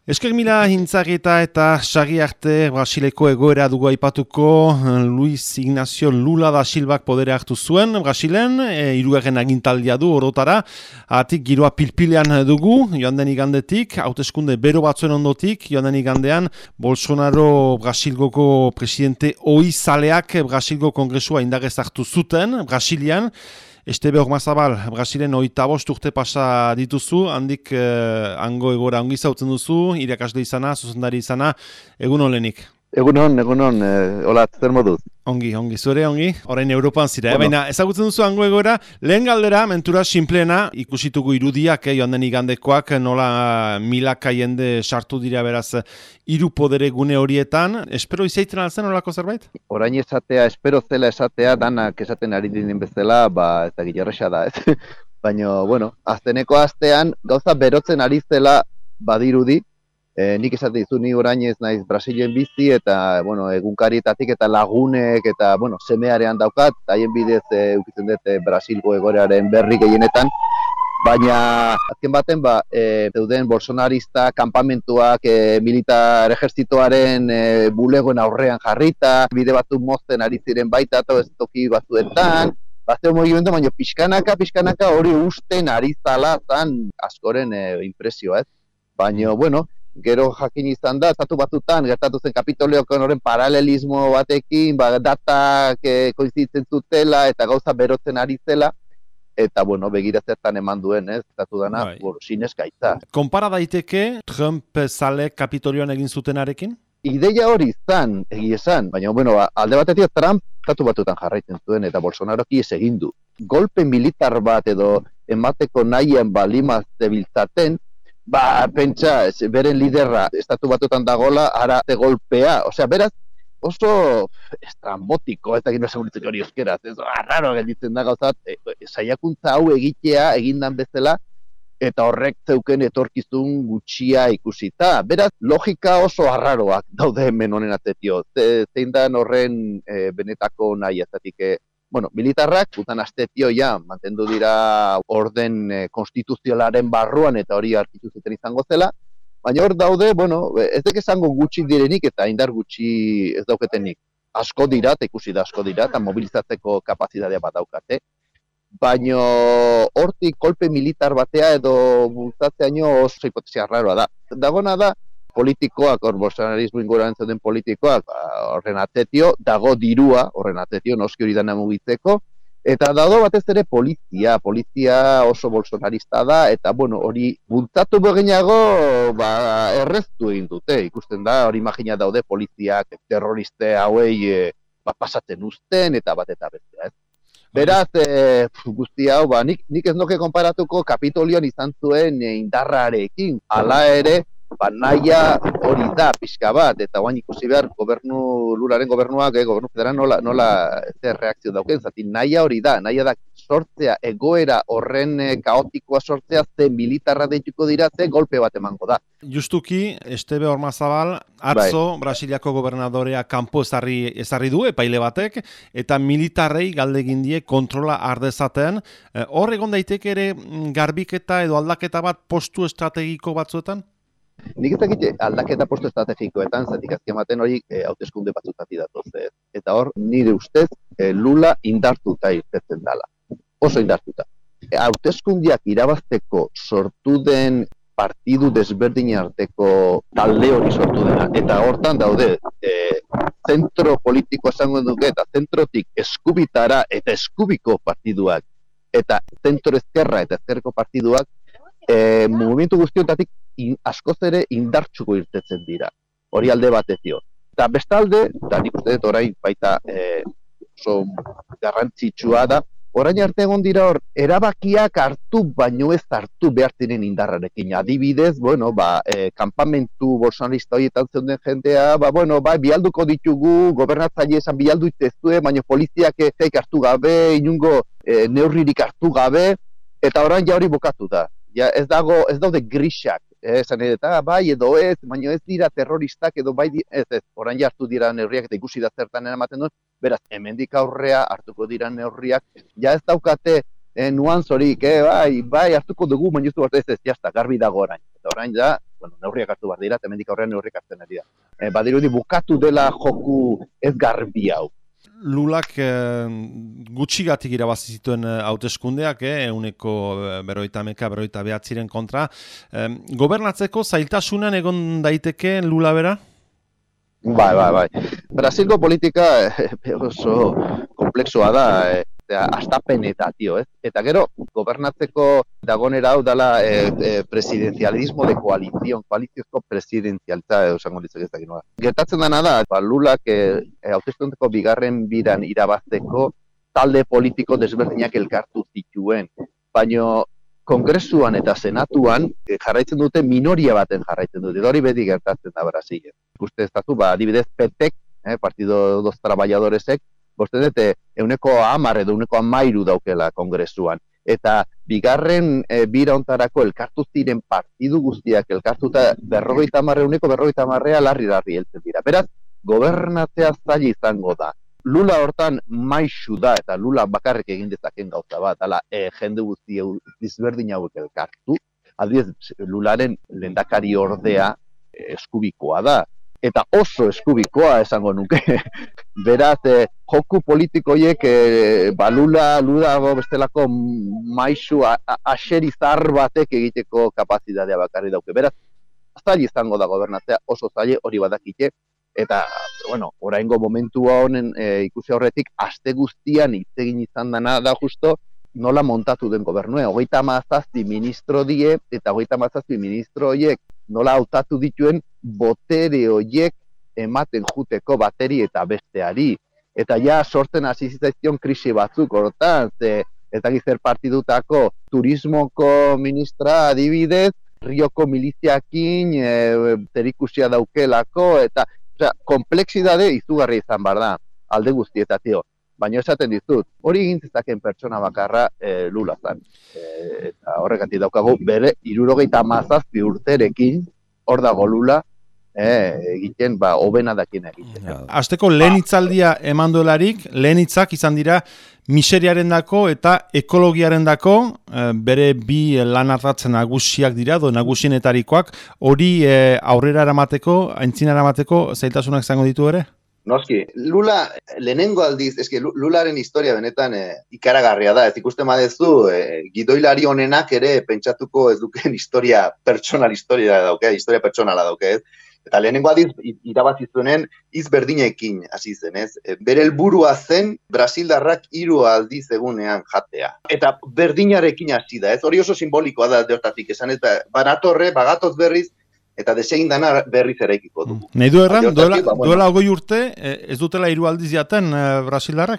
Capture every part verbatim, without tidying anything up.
Esker mila hintzageta eta sari arte Brasileko egoera dugu aipatuko. Luis Ignacio Lula da Silvak podere hartu zuen Brasilen, e, hirugarren agintaldia du orotara, atik giroa pilpilean dugu, joan den igandetik, hauteskunde bero batzuen ondotik, joan den igandean, Bolsonaro Brasilgoko presidente oizaleak Brasilgo kongresua indarrez hartu zuten, Brasilian. Estebe Ormazabal, Brasilen hogeita bost urte pasa dituzu, handik eh, hango egora ongi zautzen duzu, irakasle izana, zuzendari izana, egun olenik. Egun hon, egun hon, eh, hola, zer moduz? Ongi, ongi, zure ongi, orain Europan zira, bueno. eh? Baina ezagutzen duzu hango egora, lehen galdera, mentura sinplena, ikusitugu irudiak, eh, joan den igandekoak, nola milaka jende sartu dira beraz hiru podere gune horietan, espero izaiten alzen olako zerbait? Orain esatea, espero zela esatea, danak esaten ari dinen bezala, ba, ez da gilerresa da, ez? Baina, bueno, azteneko astean, gauza berotzen ari zela badirudi, E, nik esate dizu ni orain ez naiz Brasilen bizi eta bueno, egunkarietatik eta lagunek eta bueno, semearean daukat, haien bidez e, ukitzen dut e, Brasilgo egoeraren berri gehienetan, baina azken baten ba, e, zeuden bolsonarista kanpamentuak e, militar ejertzitoaren e, bulegoen aurrean jarrita, bide batzuk mozten ari ziren baita eta ez toki batzuetan, bazte mugimendu, baina pixkanaka, pixkanaka hori usten ari zala zan askoren e, impresioa, ez? Baina, bueno, gero jakin izan da, estatu batzutan, gertatu zen Kapitoleoko horren paralelismo batekin, ba, datak e, koinzitzen zutela eta gauza berotzen ari zela, eta, bueno, begira zertan eman duen, ez, estatu dana, bueno, sinez gaitza. Konpara daiteke Trump zale Kapitolioan egin zutenarekin? Ideia hori izan, egi esan, baina, bueno, alde batetik Trump estatu batzutan jarraitzen zuen, eta Bolsonaroki ez egin du. Golpe militar bat edo emateko nahian balimaz zebiltzaten, ba, pentsa, beren liderra estatu batutan dagola, ara de golpea, osea, beraz, oso estrambotiko, ez dakit neseguritzen hori euskeraz, ez, arraro gelditzen da gauzat, e, e, saiakuntza hau egitea egindan bezala, eta horrek zeuken etorkizun gutxia ikusita. Beraz, logika oso arraroak daude hemen honen atetio, zein dan horren e, benetako nahi, ez datik, e, bueno, militarrak, gutan astetio ja, mantendu dira orden e, konstituzionalaren barruan eta hori arkitu zuten izango zela, baina hor daude, bueno, ez dek esango gutxi direnik eta indar gutxi ez dauketenik. Asko dira, eta ikusi da asko dira, eta mobilizatzeko kapazitatea bat daukate. Baina hortik kolpe militar batea edo bultzatzeaino oso hipotesia arraroa da. Dagona da, politikoak, hor bolsonarismo inguruan zeuden politikoak, ba, horren atetio, dago dirua, horren atetio, noski hori dana mugitzeko, eta dago batez ere polizia, polizia oso bolsonarista da, eta bueno, hori bultzatu begenago, ba, erreztu egin dute, ikusten da, hori imagina daude poliziak terroriste hauei e, ba, pasatzen uzten, eta bat eta bestea, ez? Beraz, e, guzti hau, ba, nik, nik ez noke konparatuko Kapitolion izan zuen e, indarrarekin, hala ere, ba, nahia hori da pixka bat, eta guain ikusi behar gobernu, Lularen gobernuak, eh, gobernu federal nola, nola zer reakzio dauken, zati nahia hori da, nahia da sortzea, egoera horren e, kaotikoa sortzea, ze militarra deituko dira, ze golpe bat emango da. Justuki, Estebe Ormazabal, atzo, bai. Brasiliako gobernadorea kanpo ezarri, ezarri du, epaile batek, eta militarrei galdegin die kontrola ardezaten. Hor egon daiteke ere garbiketa edo aldaketa bat postu estrategiko batzuetan? Nik ez dakit aldaketa postu estrategikoetan, zatik azken baten hori e, hauteskunde batzutati datoz. E, eta hor, nire ustez, e, Lula indartuta irtetzen dela. Oso indartuta. E, hauteskundiak irabazteko sortu den partidu desberdin arteko talde hori sortu dena. Eta hortan daude, e, zentro politiko esango duke, eta zentrotik eskubitara eta eskubiko partiduak, eta zentro ezkerra eta ezkerreko partiduak, e, movimentu guztiontatik in, askoz ere indartsuko irtetzen dira. Hori alde batezio. Eta bestalde, eta nik uste dut orain baita e, oso garrantzitsua da, orain arte egon dira hor, erabakiak hartu baino ez hartu behar ziren indarrarekin. Adibidez, bueno, ba, e, kanpamentu bolsonarista horietan zeuden jendea, ba, bueno, ba, bialduko ditugu, gobernatzaile esan bialdu itezue, baina poliziak ezeik hartu gabe, inungo e, neurririk hartu gabe, eta orain ja hori bukatu da. Ja, ez dago, ez daude grisak, eh, esan eta bai edo ez, baina ez dira terroristak edo bai, ez ez, orain ja hartu dira neurriak eta ikusi da zertan eramaten duen, beraz, hemendik aurrea hartuko dira neurriak, ja ez daukate e, nuantzorik, e, bai, bai, hartuko dugu, baina ez du ez ez, jazta, garbi dago orain. Eta orain da, bueno, neurriak hartu behar dira, eta hemendik aurrean neurriak hartzen ari da. E, badirudi bukatu dela joku ez garbi hau. Lulak eh, gutxigatik irabazi zituen hauteskundeak, eh, euneko berroita meka, berroita behatziren kontra. Eh, gobernatzeko zailtasunan egon daiteke Lula bera? Bai, bai, bai. Brasilgo politika eh, oso komplexua da, eh, astapen eta, tio, ez? Eta gero, gobernatzeko dagonera hau dela eh, eh, presidenzialismo de koalizion, koaliziozko presidenzialtza, esango ditzak ez dakit nola. Gertatzen dena da, ba, Lulak eh, hauteskundeko bigarren biran irabazteko talde politiko desberdinak elkartu zituen, baino Kongresuan eta Senatuan eh, jarraitzen dute minoria baten jarraitzen dute, hori beti gertatzen da Brasilen. Ikuste ez datu, ba, adibidez P T, eh, Partido dos Trabajadoresek, boste dute, euneko hamar edo euneko hamairu daukela Kongresuan. Eta bigarren e, bira ontarako elkartu ziren partidu guztiak elkartuta berrogeita hamar euneko berrogeita hamarrea larri-larri heltzen dira. Beraz, gobernatzea zaila izango da. Lula hortan maisu da, eta Lula bakarrik egin dezaken gauza bat, ala, e, jende guzti dizberdin hauek elkartu. Adibidez, Lularen lehendakari ordea e, eskubikoa da. Eta oso eskubikoa esango nuke. Beraz, eh, joku politikoiek eh, ba, Lula, Lula bestelako maisu aseri zar batek egiteko kapazitatea bakarri dauke. Beraz, zail izango da gobernatzea, oso zail hori badakite. Eta, bueno, oraingo momentua honen eh, ikusi horretik, aste guztian hitz egin izan dena da justo nola montatu den gobernua. Hogeita hamazazpi ministro die, eta hogeita hamazazpi ministro horiek nola hautatu dituen botere horiek ematen juteko bateri eta besteari. Eta ja sortzen hasi zitzaizkion krisi batzuk hortan, ze eta gizer partidutako turismoko ministra adibidez, Rioko miliziakin e, terikusia daukelako, eta osea, komplexidade izugarri izan bar da, alde guztietatik. Baina esaten dizut, hori egin zezaken pertsona bakarra e, Lula zan. E, eta horregatik daukagu bere hirurogeita hamazazpi urterekin, hor dago Lula, e, egiten, ba, hobena dakien egiten. Ja. Asteko lehen hitzaldia eman duelarik, lehen hitzak izan dira miseriarendako eta ekologiarendako, e, bere bi lan ardatz nagusiak dira, do nagusienetarikoak, hori e, aurrera eramateko, aintzina eramateko, zailtasunak izango ditu ere? Noski, Lula lehenengo aldiz, eske Lularen historia benetan e, ikaragarria da, ez ikusten badezu, e, gidoilari honenak ere pentsatuko ez duken historia, pertsonal historia dauke, historia pertsonala dauke, ez? Eta lehenengo aldiz irabazi zuenen hitz berdinekin hasi zen, ez? E, bere helburua zen brasildarrak hiru aldiz egunean jatea. Eta berdinarekin hasi da, ez? Hori oso simbolikoa da hortatik esan, eta banatorre, bagatoz berriz, eta desegin dana berriz eraikiko dugu. Nahi du erran, duela, ba, bueno. duela ogoi urte, ez dutela hiru aldiz jaten e, brasildarrak?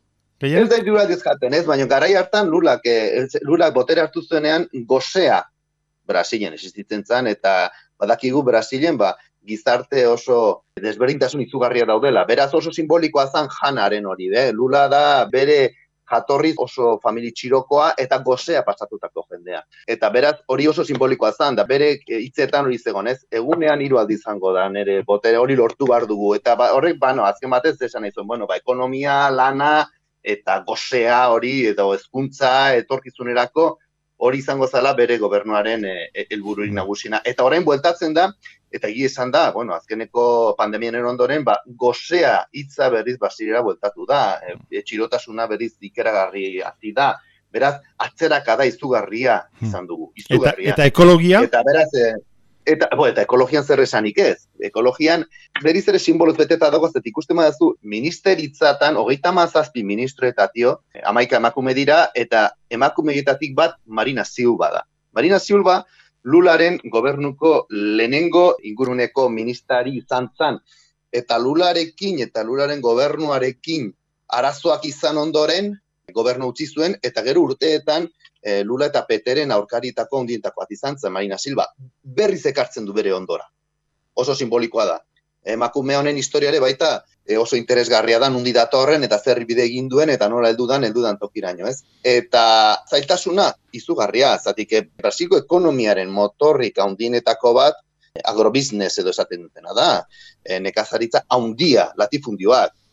Ez da hiru aldiz jaten, ez, baina garai hartan Lulak, e, Lulak botere hartu zuenean gozea Brasilen existitzen zen, eta badakigu Brasilen, ba, gizarte oso desberdintasun izugarria daudela. Beraz oso simbolikoa zen janaren hori, be? Lula da bere jatorriz oso famili txirokoa eta gozea pasatutako jendea. Eta beraz hori oso simbolikoa zen, da bere hitzetan hori zegoen, ez? Egunean hiru aldiz izango da nere botere hori lortu behar dugu. Eta ba, horrek, bano, azken batez esan nahi zuen, bueno, ba, ekonomia, lana eta gozea hori, edo hezkuntza etorkizunerako hori izango zala bere gobernuaren helbururik e, nagusina. Eta orain bueltatzen da, eta egia esan da, bueno, azkeneko pandemiaren ondoren, ba, gozea hitza berriz Brasilera bueltatu da, e, txirotasuna berriz ikeragarri hasi da, beraz, atzeraka da izugarria izan dugu, izugarria. Eta, eta ekologia? Eta beraz, e, eta, bo, eta ekologian zer esanik ez, ekologian berriz ere simboloz beteta dago, ez ikusten badazu, ministeritzatan, hogeita hamazazpi ministroetatio, hamaika emakume dira, eta emakumeetatik bat Marina Silva da. Marina Silva, Lularen gobernuko lehenengo inguruneko ministari izan zan, eta Lularekin eta Lularen gobernuarekin arazoak izan ondoren, gobernu utzi zuen, eta gero urteetan e, Lula eta Peteren aurkaritako ondientakoak izan zen Marina Silva. Berriz ekartzen du bere ondora. Oso simbolikoa da. Emakume honen historiare baita e, oso interesgarria da nundi datorren eta zer bide egin duen eta nola heldudan heldudan tokiraino, ez? Eta zailtasuna izugarria, zatik Brasilgo ekonomiaren motorrik handienetako bat agrobiznes edo esaten dutena da. E, nekazaritza handia, latifundioak.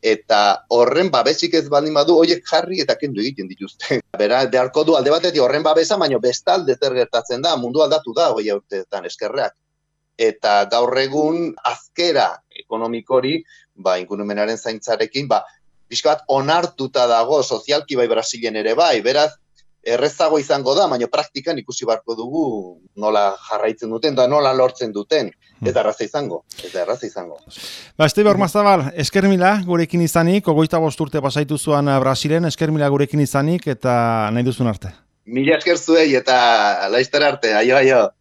eta horren babesik ez baldin badu, horiek jarri eta kendu egiten dituzte. Bera, beharko du alde batetik horren babesa, baina bestalde zer gertatzen da, mundu aldatu da, hoi urteetan eskerreak. Eta gaur egun azkera ekonomikori, ba, ingurumenaren zaintzarekin, ba, pixka bat onartuta dago, sozialki bai Brasilen ere bai, beraz, errezago izango da, baina praktikan ikusi barko dugu nola jarraitzen duten, da nola lortzen duten, ez da erraza izango, ez da erraza izango. Ba, Estebe Ormazabal, esker mila gurekin izanik, hogeita bost urte pasaitu zuan Brasilen, esker mila gurekin izanik, eta nahi duzun arte. Mila esker zuei eta laizter arte, aio, aio.